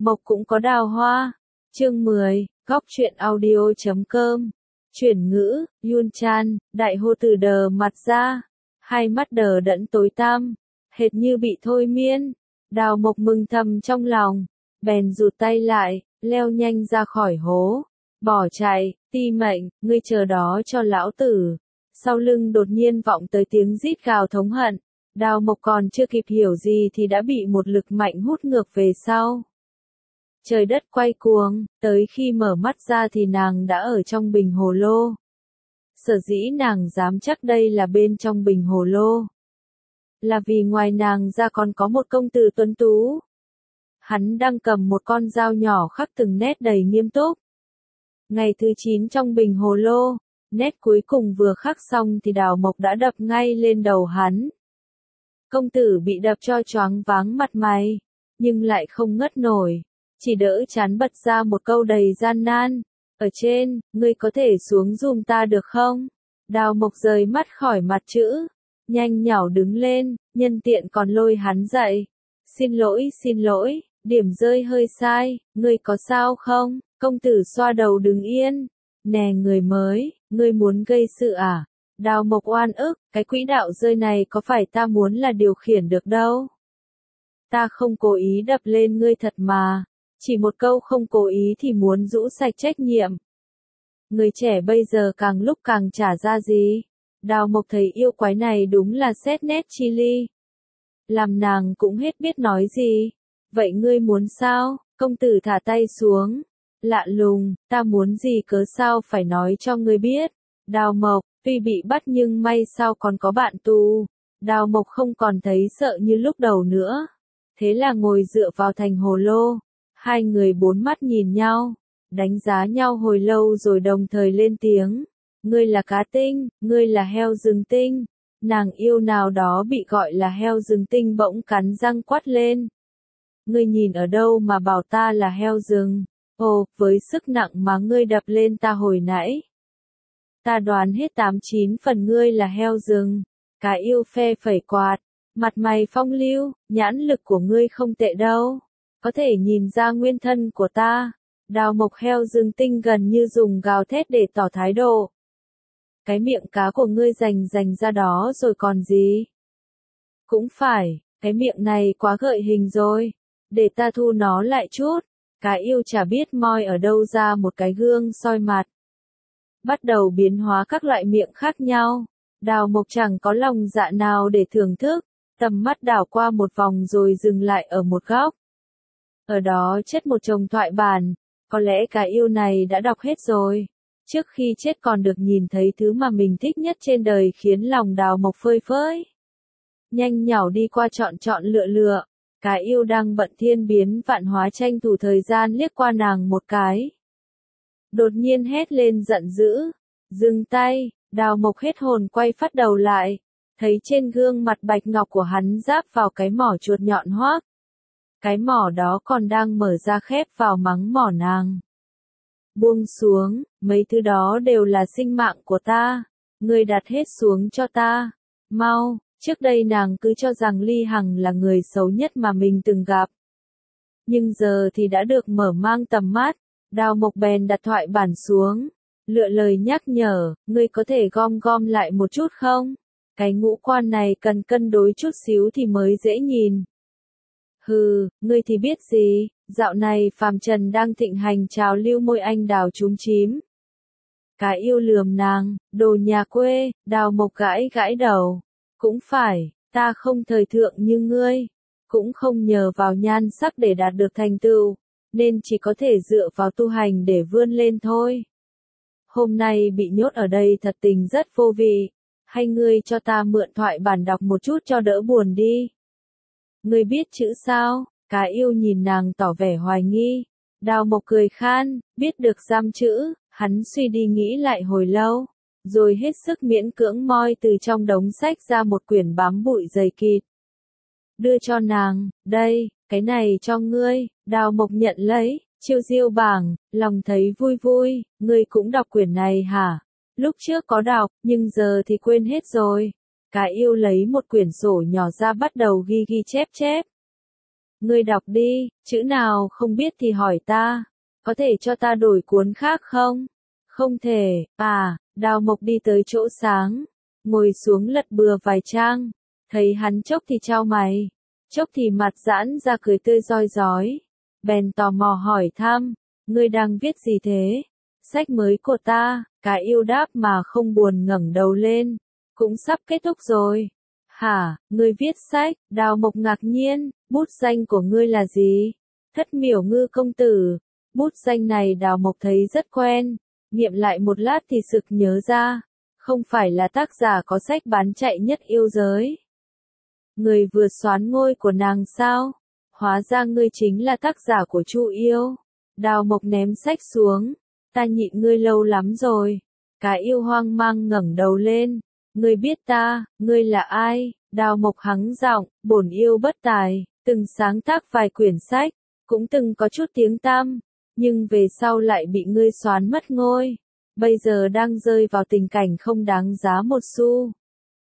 Mộc cũng có đào hoa. Chương 10, góc truyện audio.com. Chuyển ngữ, Yun Chan, đại hô từ đờ mặt ra. Hai mắt đờ đẫn tối tăm, hệt như bị thôi miên. Đào Mộc mừng thầm trong lòng, bèn rụt tay lại, leo nhanh ra khỏi hố. Bỏ chạy, Ti Mệnh, ngươi chờ đó cho lão tử. Sau lưng đột nhiên vọng tới tiếng rít gào thống hận. Đào Mộc còn chưa kịp hiểu gì thì đã bị một lực mạnh hút ngược về sau. Trời đất quay cuồng, tới khi mở mắt ra thì nàng đã ở trong bình hồ lô. Sở dĩ nàng dám chắc đây là bên trong bình hồ lô, là vì ngoài nàng ra còn có một công tử tuấn tú. Hắn đang cầm một con dao nhỏ khắc từng nét đầy nghiêm túc. Ngày thứ 9 trong bình hồ lô, nét cuối cùng vừa khắc xong thì Đào Mộc đã đập ngay lên đầu hắn. Công tử bị đập cho choáng váng mặt mày, nhưng lại không ngất nổi, chỉ đỡ chán bật ra một câu đầy gian nan. Ở trên, ngươi có thể xuống giùm ta được không? Đào Mộc rời mắt khỏi mặt chữ, nhanh nhảu đứng lên, nhân tiện còn lôi hắn dậy. Xin lỗi, điểm rơi hơi sai, ngươi có sao không? Công tử xoa đầu đứng yên. Nè người mới, ngươi muốn gây sự à? Đào Mộc oan ức, cái quỹ đạo rơi này có phải ta muốn là điều khiển được đâu. Ta không cố ý đập lên ngươi thật mà. Chỉ một câu không cố ý thì muốn rũ sạch trách nhiệm. Người trẻ bây giờ càng lúc càng chả ra gì. Đào Mộc thấy yêu quái này đúng là xét nét chi ly. Làm nàng cũng hết biết nói gì. Vậy ngươi muốn sao? Công tử thả tay xuống. Lạ lùng, ta muốn gì cớ sao phải nói cho ngươi biết. Đào Mộc, tuy bị bắt nhưng may sao còn có bạn tù. Đào Mộc không còn thấy sợ như lúc đầu nữa. Thế là ngồi dựa vào thành hồ lô. Hai người bốn mắt nhìn nhau, đánh giá nhau hồi lâu rồi đồng thời lên tiếng. Ngươi là cá tinh, ngươi là heo rừng tinh. Nàng yêu nào đó bị gọi là heo rừng tinh bỗng cắn răng quát lên. Ngươi nhìn ở đâu mà bảo ta là heo rừng? Ồ, với sức nặng mà ngươi đập lên ta hồi nãy. Ta đoán hết 89 phần ngươi là heo rừng. Cá yêu phe phẩy quạt, mặt mày phong lưu, nhãn lực của ngươi không tệ đâu. Có thể nhìn ra nguyên thân của ta. Đào Mộc heo rừng tinh gần như dùng gào thét để tỏ thái độ. Cái miệng cá của ngươi rành ra đó rồi còn gì? Cũng phải, cái miệng này quá gợi hình rồi. Để ta thu nó lại chút. Cá yêu chả biết moi ở đâu ra một cái gương soi mặt. Bắt đầu biến hóa các loại miệng khác nhau. Đào Mộc chẳng có lòng dạ nào để thưởng thức. Tầm mắt đảo qua một vòng rồi dừng lại ở một góc. Ở đó chất một chồng thoại bản, có lẽ cá yêu này đã đọc hết rồi. Trước khi chết còn được nhìn thấy thứ mà mình thích nhất trên đời khiến lòng Đào Mộc phơi phới. Nhanh nhảu đi qua chọn lựa. Cá yêu đang bận thiên biến vạn hóa tranh thủ thời gian liếc qua nàng một cái. Đột nhiên hét lên giận dữ. Dừng tay, Đào Mộc hết hồn quay phát đầu lại. Thấy trên gương mặt bạch ngọc của hắn giáp vào cái mỏ chuột nhọn hoác. Cái mỏ đó còn đang mở ra khép vào mắng mỏ nàng. Buông xuống, mấy thứ đó đều là sinh mạng của ta. Ngươi đặt hết xuống cho ta. Mau, trước đây nàng cứ cho rằng Ly Hằng là người xấu nhất mà mình từng gặp. Nhưng giờ thì đã được mở mang tầm mắt. Đào Mộc bèn đặt thoại bản xuống. Lựa lời nhắc nhở, ngươi có thể gom lại một chút không? Cái ngũ quan này cần cân đối chút xíu thì mới dễ nhìn. Hừ, ngươi thì biết gì, dạo này phàm trần đang thịnh hành trào lưu môi anh đào chúm chím. Cá yêu lườm nàng, đồ nhà quê. Đào Mộc gãi đầu. Cũng phải, ta không thời thượng như ngươi, cũng không nhờ vào nhan sắc để đạt được thành tựu, nên chỉ có thể dựa vào tu hành để vươn lên thôi. Hôm nay bị nhốt ở đây thật tình rất vô vị, hay ngươi cho ta mượn thoại bản đọc một chút cho đỡ buồn đi. Ngươi biết chữ sao? Cá yêu nhìn nàng tỏ vẻ hoài nghi. Đào Mộc cười khan, biết được giam chữ. Hắn suy đi nghĩ lại hồi lâu, rồi hết sức miễn cưỡng moi từ trong đống sách ra một quyển bám bụi dày kịt. Đưa cho nàng, đây, cái này cho ngươi. Đào Mộc nhận lấy, chiêu diêu bảng, lòng thấy vui, ngươi cũng đọc quyển này hả? Lúc trước có đọc, nhưng giờ thì quên hết rồi. Cá yêu lấy một quyển sổ nhỏ ra bắt đầu ghi chép. Ngươi đọc đi, chữ nào không biết thì hỏi ta, có thể cho ta đổi cuốn khác không? Không thể, Đào Mộc đi tới chỗ sáng, ngồi xuống lật bừa vài trang, thấy hắn chốc thì chau mày, chốc thì mặt giãn ra cười tươi rói rói, bèn tò mò hỏi thăm, ngươi đang viết gì thế? Sách mới của ta, Cá Yêu đáp mà không buồn ngẩng đầu lên, cũng sắp kết thúc rồi. Hả, ngươi viết sách? Đào Mộc ngạc nhiên, bút danh của ngươi là gì? Thất Miểu Ngư công tử. Bút danh này Đào Mộc thấy rất quen, nghiệm lại một lát thì sực nhớ ra, không phải là tác giả có sách bán chạy nhất yêu giới. Người vừa soán ngôi của nàng sao? Hóa ra ngươi chính là tác giả của Chu Yêu. Đào Mộc ném sách xuống, ta nhịn ngươi lâu lắm rồi. Cá Yêu hoang mang ngẩng đầu lên, ngươi biết ta, ngươi là ai? Đào Mộc hắng giọng, bổn yêu bất tài, từng sáng tác vài quyển sách, cũng từng có chút tiếng tăm, nhưng về sau lại bị ngươi soán mất ngôi, bây giờ đang rơi vào tình cảnh không đáng giá một xu.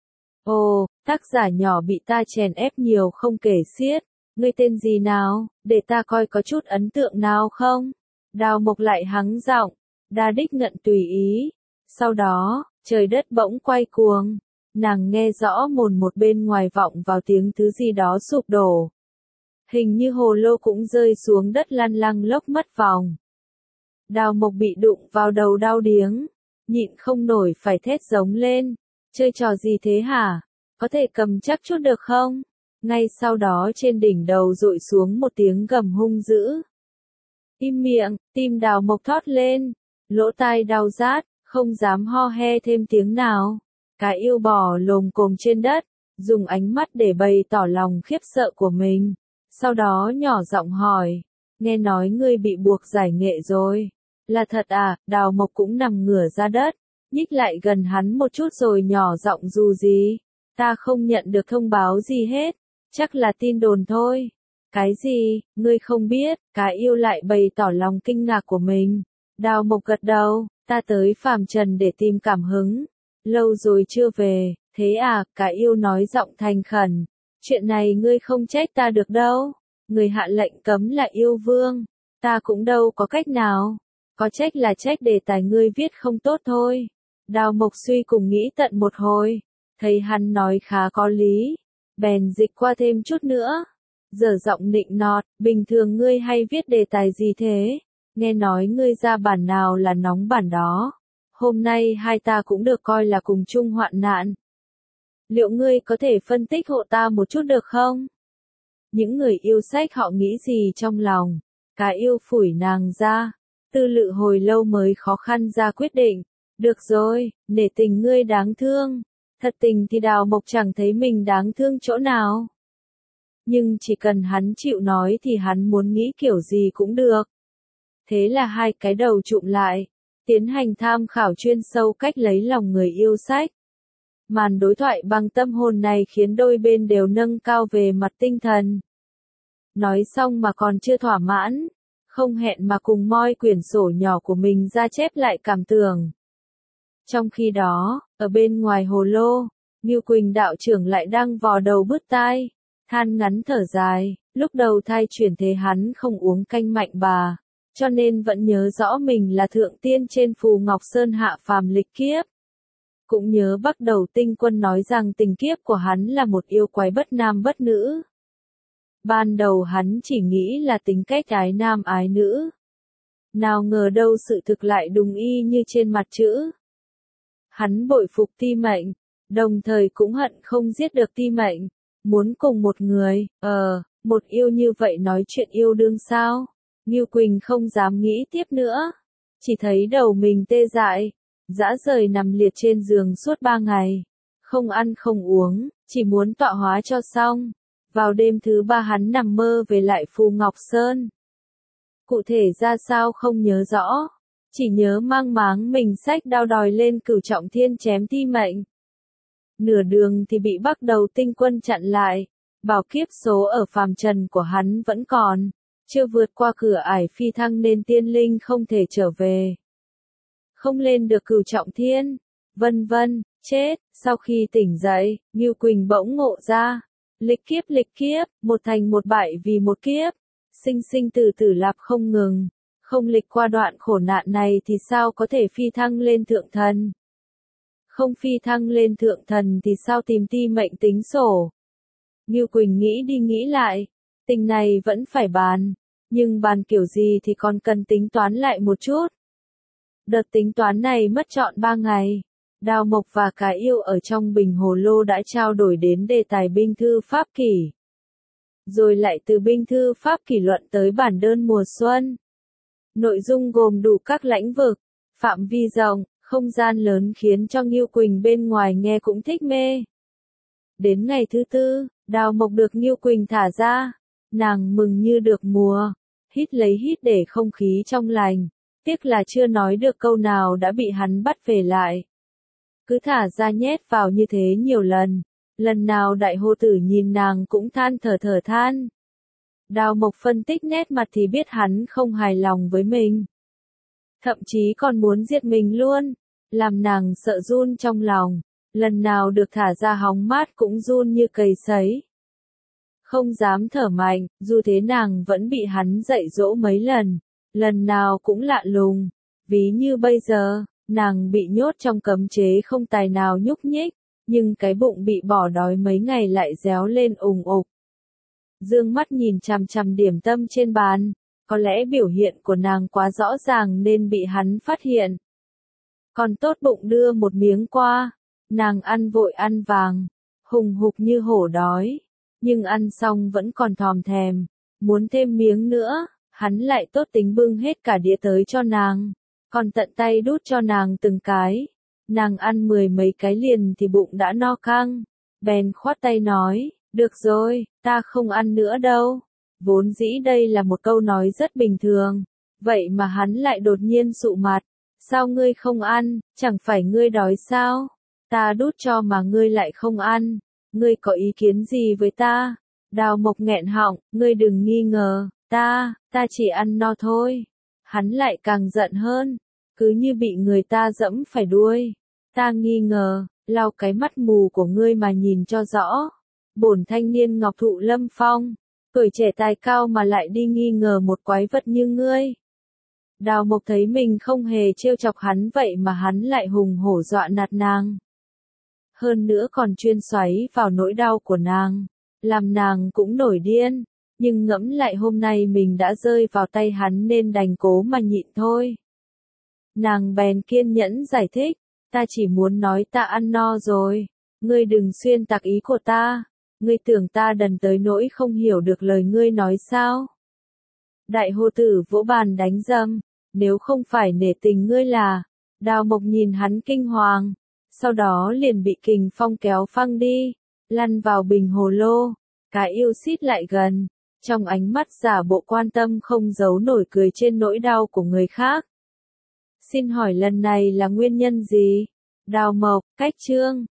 Ồ, tác giả nhỏ bị ta chèn ép nhiều không kể xiết, ngươi tên gì nào, để ta coi có chút ấn tượng nào không? Đào Mộc lại hắng giọng, đa đích ngận tùy ý. Sau đó, trời đất bỗng quay cuồng, nàng nghe rõ mồn một bên ngoài vọng vào tiếng thứ gì đó sụp đổ. Hình như hồ lô cũng rơi xuống đất lăn lăng lốc mất vòng. Đào Mộc bị đụng vào đầu đau điếng, nhịn không nổi phải thét giống lên, chơi trò gì thế hả? Có thể cầm chắc chút được không? Ngay sau đó trên đỉnh đầu dội xuống một tiếng gầm hung dữ. Im miệng, tim Đào Mộc thót lên, lỗ tai đau rát, không dám ho he thêm tiếng nào. Cá Yêu bò lồm cồm trên đất, dùng ánh mắt để bày tỏ lòng khiếp sợ của mình. Sau đó nhỏ giọng hỏi, nghe nói ngươi bị buộc giải nghệ rồi. Là thật à? Đào Mộc cũng nằm ngửa ra đất, nhích lại gần hắn một chút rồi nhỏ giọng dù gì. Ta không nhận được thông báo gì hết, chắc là tin đồn thôi. Cái gì, ngươi không biết? Cá Yêu lại bày tỏ lòng kinh ngạc của mình. Đào Mộc gật đầu, ta tới phàm trần để tìm cảm hứng. Lâu rồi chưa về, thế à? Cá Yêu nói giọng thành khẩn. Chuyện này ngươi không trách ta được đâu. Người hạ lệnh cấm là yêu vương. Ta cũng đâu có cách nào. Có trách là trách đề tài ngươi viết không tốt thôi. Đào Mộc suy cùng nghĩ tận một hồi. Thấy hắn nói khá có lý. Bèn dịch qua thêm chút nữa. Dở giọng nịnh nọt, bình thường ngươi hay viết đề tài gì thế? Nghe nói ngươi ra bản nào là nóng bản đó. Hôm nay hai ta cũng được coi là cùng chung hoạn nạn. Liệu ngươi có thể phân tích hộ ta một chút được không? Những người yêu sách họ nghĩ gì trong lòng? Cá Yêu phủi nàng ra. Tư lự hồi lâu mới khó khăn ra quyết định. Được rồi, nể tình ngươi đáng thương. Thật tình thì Đào Mộc chẳng thấy mình đáng thương chỗ nào. Nhưng chỉ cần hắn chịu nói thì hắn muốn nghĩ kiểu gì cũng được. Thế là hai cái đầu trụm lại, tiến hành tham khảo chuyên sâu cách lấy lòng người yêu sách. Màn đối thoại bằng tâm hồn này khiến đôi bên đều nâng cao về mặt tinh thần. Nói xong mà còn chưa thỏa mãn, không hẹn mà cùng moi quyển sổ nhỏ của mình ra chép lại cảm tưởng. Trong khi đó, ở bên ngoài hồ lô, Ngưu Quỳnh đạo trưởng lại đang vò đầu bứt tai, than ngắn thở dài, lúc đầu thai chuyển thế hắn không uống canh mạnh bà, cho nên vẫn nhớ rõ mình là thượng tiên trên Phù Ngọc Sơn hạ phàm lịch kiếp. Cũng nhớ Bắc Đầu Tinh Quân nói rằng tình kiếp của hắn là một yêu quái bất nam bất nữ. Ban đầu hắn chỉ nghĩ là tính cách ái nam ái nữ. Nào ngờ đâu sự thực lại đúng y như trên mặt chữ. Hắn bội phục Ti Mệnh, đồng thời cũng hận không giết được Ti Mệnh, muốn cùng một người, một yêu như vậy nói chuyện yêu đương sao? Ngưu Quỳnh không dám nghĩ tiếp nữa, chỉ thấy đầu mình tê dại, dã rời nằm liệt trên giường suốt 3 ngày, không ăn không uống, chỉ muốn tọa hóa cho xong. Vào đêm thứ 3 hắn nằm mơ về lại Phù Ngọc Sơn. Cụ thể ra sao không nhớ rõ, chỉ nhớ mang máng mình xách đao đòi lên Cửu Trọng Thiên chém Ti Mệnh. Nửa đường thì bị Bắc Đầu Tinh Quân chặn lại, bảo kiếp số ở phàm trần của hắn vẫn còn, chưa vượt qua cửa ải phi thăng nên tiên linh không thể trở về. Không lên được Cửu Trọng Thiên, vân vân, chết. Sau khi tỉnh dậy, Ngưu Quỳnh bỗng ngộ ra, Lịch kiếp, một thành một bại vì một kiếp. Sinh sinh tử tử lạp không ngừng. Không lịch qua đoạn khổ nạn này thì sao có thể phi thăng lên thượng thần? Không phi thăng lên thượng thần thì sao tìm ti mệnh tính sổ? Ngưu Quỳnh nghĩ đi nghĩ lại. Tình này vẫn phải bàn. Nhưng bàn kiểu gì thì còn cần tính toán lại một chút. Đợt tính toán này mất trọn 3 ngày. Đào Mộc và Cả Yêu ở trong bình hồ lô đã trao đổi đến đề tài binh thư pháp kỷ. Rồi lại từ binh thư pháp kỷ luận tới bản đơn mùa xuân. Nội dung gồm đủ các lãnh vực, phạm vi rộng, không gian lớn khiến cho Ngưu Quỳnh bên ngoài nghe cũng thích mê. Đến ngày thứ tư, Đào Mộc được Ngưu Quỳnh thả ra. Nàng mừng như được mùa, hít lấy hít để không khí trong lành. Tiếc là chưa nói được câu nào đã bị hắn bắt về lại. Cứ thả ra nhét vào như thế nhiều lần. Lần nào đại hô tử nhìn nàng cũng than thở than. Đào Mộc phân tích nét mặt thì biết hắn không hài lòng với mình. Thậm chí còn muốn giết mình luôn. Làm nàng sợ run trong lòng. Lần nào được thả ra hóng mát cũng run như cầy sấy. Không dám thở mạnh, dù thế nàng vẫn bị hắn dạy dỗ mấy lần. Lần nào cũng lạ lùng. Ví như bây giờ, nàng bị nhốt trong cấm chế không tài nào nhúc nhích. Nhưng cái bụng bị bỏ đói mấy ngày lại réo lên ùng ục. Dương mắt nhìn chằm chằm điểm tâm trên bàn. Có lẽ biểu hiện của nàng quá rõ ràng nên bị hắn phát hiện. Còn tốt bụng đưa một miếng qua. Nàng ăn vội ăn vàng. Hùng hục như hổ đói. Nhưng ăn xong vẫn còn thòm thèm. Muốn thêm miếng nữa. Hắn lại tốt tính bưng hết cả đĩa tới cho nàng. Còn tận tay đút cho nàng từng cái. Nàng ăn 10 mấy cái liền thì bụng đã no căng. Bèn khoát tay nói, được rồi, ta không ăn nữa đâu. Vốn dĩ đây là một câu nói rất bình thường. Vậy mà hắn lại đột nhiên sụ mặt. Sao ngươi không ăn, chẳng phải ngươi đói sao? Ta đút cho mà ngươi lại không ăn. Ngươi có ý kiến gì với ta? Đào Mộc nghẹn họng, ngươi đừng nghi ngờ, ta chỉ ăn no thôi. Hắn lại càng giận hơn. Cứ như bị người ta dẫm phải đuôi. Ta nghi ngờ, lau cái mắt mù của ngươi mà nhìn cho rõ. Bổn thanh niên ngọc thụ lâm phong, tuổi trẻ tài cao mà lại đi nghi ngờ một quái vật như ngươi. Đào Mộc thấy mình không hề trêu chọc hắn vậy mà hắn lại hùng hổ dọa nạt nàng. Hơn nữa còn chuyên xoáy vào nỗi đau của nàng, làm nàng cũng nổi điên. Nhưng ngẫm lại hôm nay mình đã rơi vào tay hắn nên đành cố mà nhịn thôi. Nàng bèn kiên nhẫn giải thích. Ta chỉ muốn nói ta ăn no rồi. Ngươi đừng xuyên tạc ý của ta. Ngươi tưởng ta đần tới nỗi không hiểu được lời ngươi nói sao? Đại hô tử vỗ bàn đánh dâm. Nếu không phải nể tình ngươi là. Đào Mộc nhìn hắn kinh hoàng. Sau đó liền bị kình phong kéo phăng đi. Lăn vào bình hồ lô. Cả Yêu xít lại gần. Trong ánh mắt giả bộ quan tâm không giấu nổi cười trên nỗi đau của người khác. Xin hỏi lần này là nguyên nhân gì? Đào Mộc, cách chương.